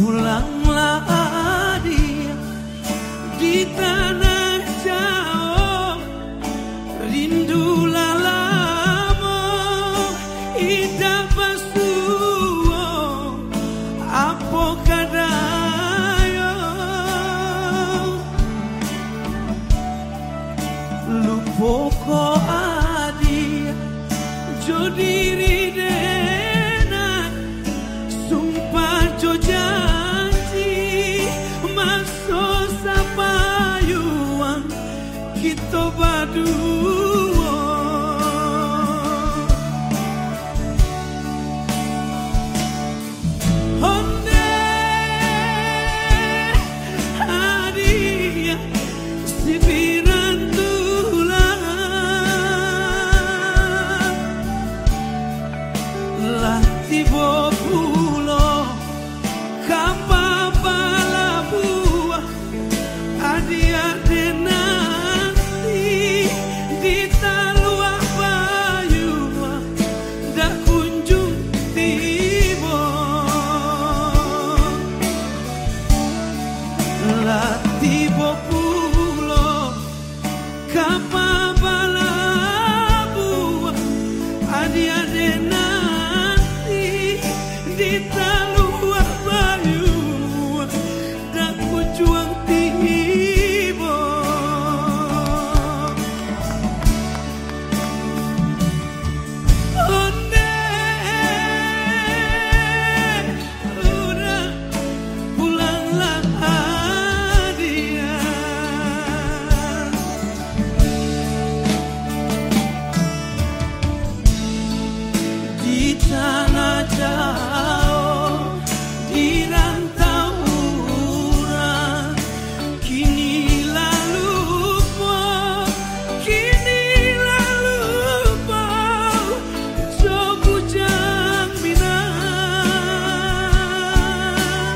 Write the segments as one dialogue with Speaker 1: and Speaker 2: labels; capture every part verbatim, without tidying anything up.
Speaker 1: Pulanglah dia di tanah jauh, rindulah lama ida basuo apa kadayo lupo ko adia jodiri dena sumpah jo janji maso sapayuan kita berdua. Onde adia si pirantulan lah tiba pulo kapa bala buah adia denanti di talua bayu dak kunjung tiba lah tiba pulo kapa bala buah adia denanti di talua bayu dak kunjung tiba. Onde udah pulanglah dia di tanah jauh di rantau urang kini lalu po kini lalu po jo bujang minang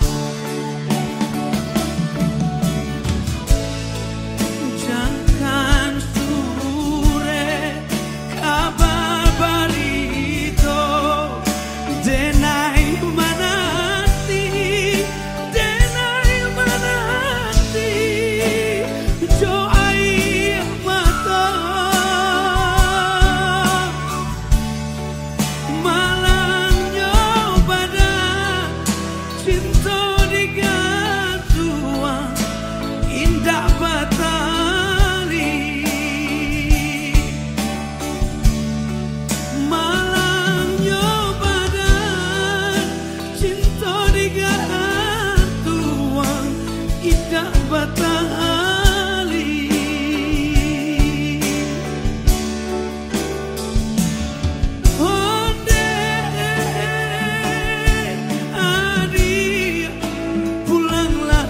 Speaker 1: jangkan sure kabar barito denai manati denai manati jo air mata malangnya badan cinta digantuan indah batali malangnya badan cinta digantuan indah batali. Onde adia pulanglah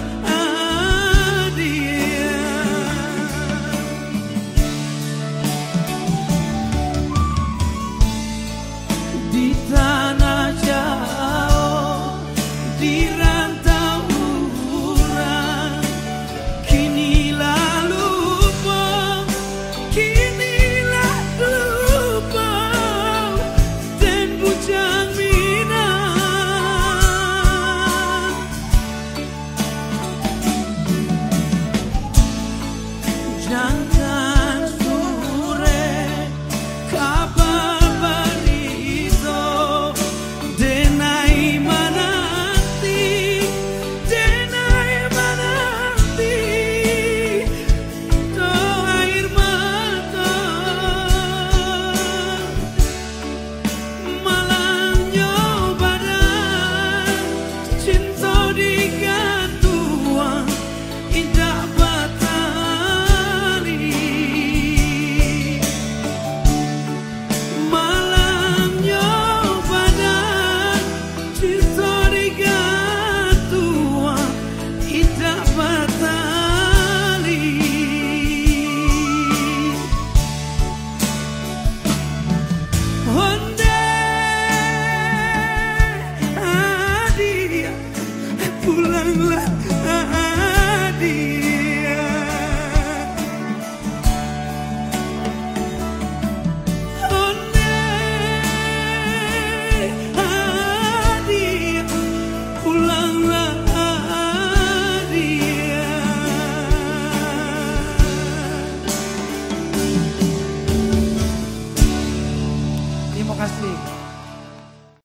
Speaker 1: adia di tanah jauh di